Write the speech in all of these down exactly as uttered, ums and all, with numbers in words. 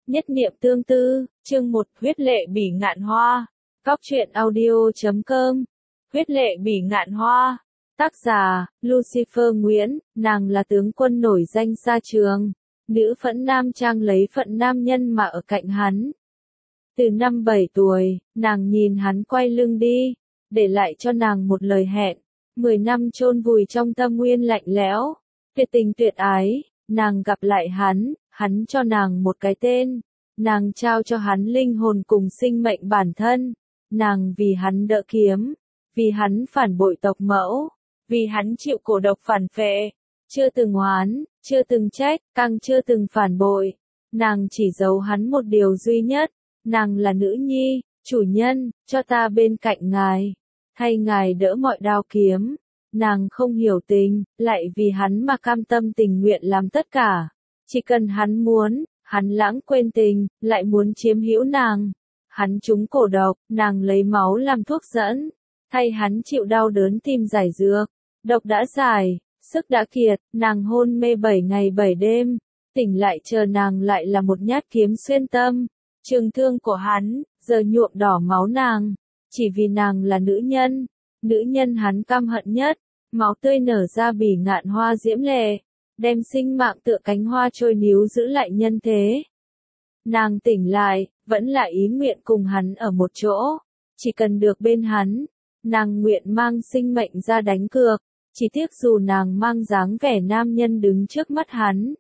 Nhất niệm tương tư, chương một, huyết lệ bỉ ngạn hoa. Cóc truyện audio chấm com. Huyết lệ bỉ ngạn hoa. Tác giả, Lucifer Nguyễn, nàng là tướng quân nổi danh xa trường. Nữ phẫn nam trang lấy phận nam nhân mà ở cạnh hắn. Từ năm bảy tuổi, nàng nhìn hắn quay lưng đi, để lại cho nàng một lời hẹn. Mười năm chôn vùi trong tâm nguyên lạnh lẽo, tuyệt tình tuyệt ái, nàng gặp lại hắn, hắn cho nàng một cái tên. Nàng trao cho hắn linh hồn cùng sinh mệnh bản thân. Nàng vì hắn đỡ kiếm, vì hắn phản bội tộc mẫu, vì hắn chịu cổ độc phản phệ, chưa từng oán, chưa từng trách, càng chưa từng phản bội. Nàng chỉ giấu hắn một điều duy nhất, nàng là nữ nhi, chủ nhân, cho ta bên cạnh ngài, thay ngài đỡ mọi đao kiếm. Nàng không hiểu tình, lại vì hắn mà cam tâm tình nguyện làm tất cả. Chỉ cần hắn muốn, hắn lãng quên tình, lại muốn chiếm hữu nàng. Hắn trúng cổ độc, nàng lấy máu làm thuốc dẫn, thay hắn chịu đau đớn tìm giải dược. Độc đã giải, sức đã kiệt, nàng hôn mê bảy ngày bảy đêm, tỉnh lại chờ nàng lại là một nhát kiếm xuyên tâm. Trường thương của hắn, giờ nhuộm đỏ máu nàng, chỉ vì nàng là nữ nhân, nữ nhân hắn căm hận nhất. Máu tươi nở ra bỉ ngạn hoa diễm lệ, đem sinh mạng tựa cánh hoa trôi níu giữ lại nhân thế. Nàng tỉnh lại, vẫn là ý nguyện cùng hắn ở một chỗ, chỉ cần được bên hắn, nàng nguyện mang sinh mệnh ra đánh cược, chỉ tiếc dù nàng mang dáng vẻ nam nhân đứng trước mắt hắn.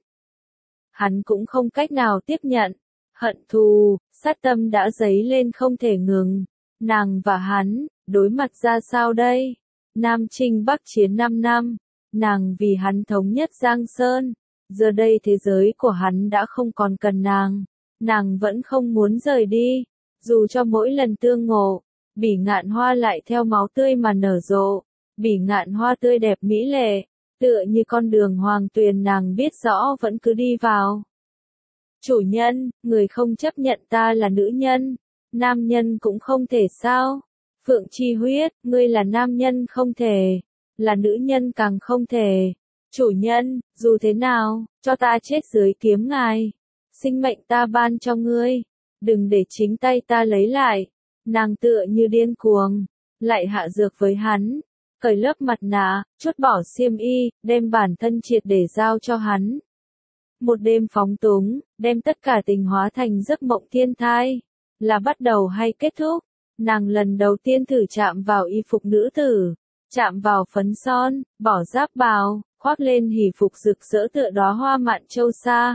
Hắn cũng không cách nào tiếp nhận, hận thù, sát tâm đã dấy lên không thể ngừng. Nàng và hắn, đối mặt ra sao đây? Nam chinh bắc chiến năm năm, nàng vì hắn thống nhất Giang Sơn, giờ đây thế giới của hắn đã không còn cần nàng, nàng vẫn không muốn rời đi, dù cho mỗi lần tương ngộ, bỉ ngạn hoa lại theo máu tươi mà nở rộ, bỉ ngạn hoa tươi đẹp mỹ lệ, tựa như con đường hoàng tuyền nàng biết rõ vẫn cứ đi vào. Chủ nhân, người không chấp nhận ta là nữ nhân, nam nhân cũng không thể sao? Phượng Chi Huyết, ngươi là nam nhân không thể, là nữ nhân càng không thể. Chủ nhân, dù thế nào, cho ta chết dưới kiếm ngài. Sinh mệnh ta ban cho ngươi, đừng để chính tay ta lấy lại. Nàng tựa như điên cuồng, lại hạ dược với hắn, cởi lớp mặt nạ, chốt bỏ xiêm y, đem bản thân triệt để giao cho hắn. Một đêm phóng túng, đem tất cả tình hóa thành giấc mộng thiên thai, là bắt đầu hay kết thúc? Nàng lần đầu tiên thử chạm vào y phục nữ tử, chạm vào phấn son, bỏ giáp bào, khoác lên hỉ phục rực rỡ tựa đóa hoa mạn châu sa.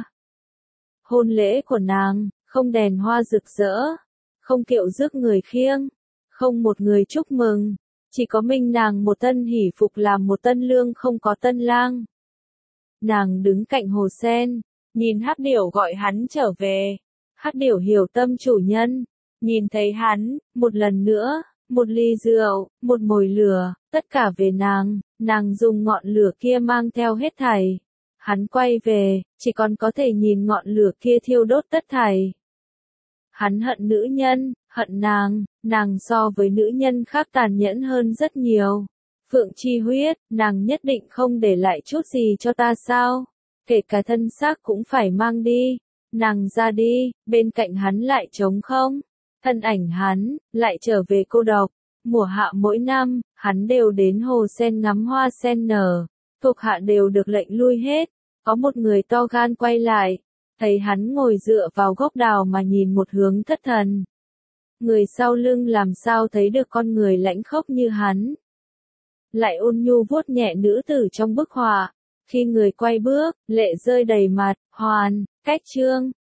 Hôn lễ của nàng, không đèn hoa rực rỡ, không kiệu rước người khiêng, không một người chúc mừng, chỉ có mình nàng một tân hỉ phục làm một tân lương không có tân lang. Nàng đứng cạnh hồ sen, nhìn hắc điểu gọi hắn trở về. Hắc điểu hiểu tâm chủ nhân. Nhìn thấy hắn, một lần nữa, một ly rượu, một mồi lửa, tất cả về nàng, nàng dùng ngọn lửa kia mang theo hết thảy. Hắn quay về, chỉ còn có thể nhìn ngọn lửa kia thiêu đốt tất thảy. Hắn hận nữ nhân, hận nàng, nàng so với nữ nhân khác tàn nhẫn hơn rất nhiều. Phượng Chi Huyết, nàng nhất định không để lại chút gì cho ta sao? Kể cả thân xác cũng phải mang đi. Nàng ra đi, bên cạnh hắn lại trống không. Thân ảnh hắn, lại trở về cô độc. Mùa hạ mỗi năm, hắn đều đến hồ sen ngắm hoa sen nở. Thuộc hạ đều được lệnh lui hết. Có một người to gan quay lại. Thấy hắn ngồi dựa vào gốc đào mà nhìn một hướng thất thần. Người sau lưng làm sao thấy được con người lãnh khốc như hắn. Lại ôn nhu vuốt nhẹ nữ tử trong bức họa. Khi người quay bước, lệ rơi đầy mặt, hoàn, cách chương.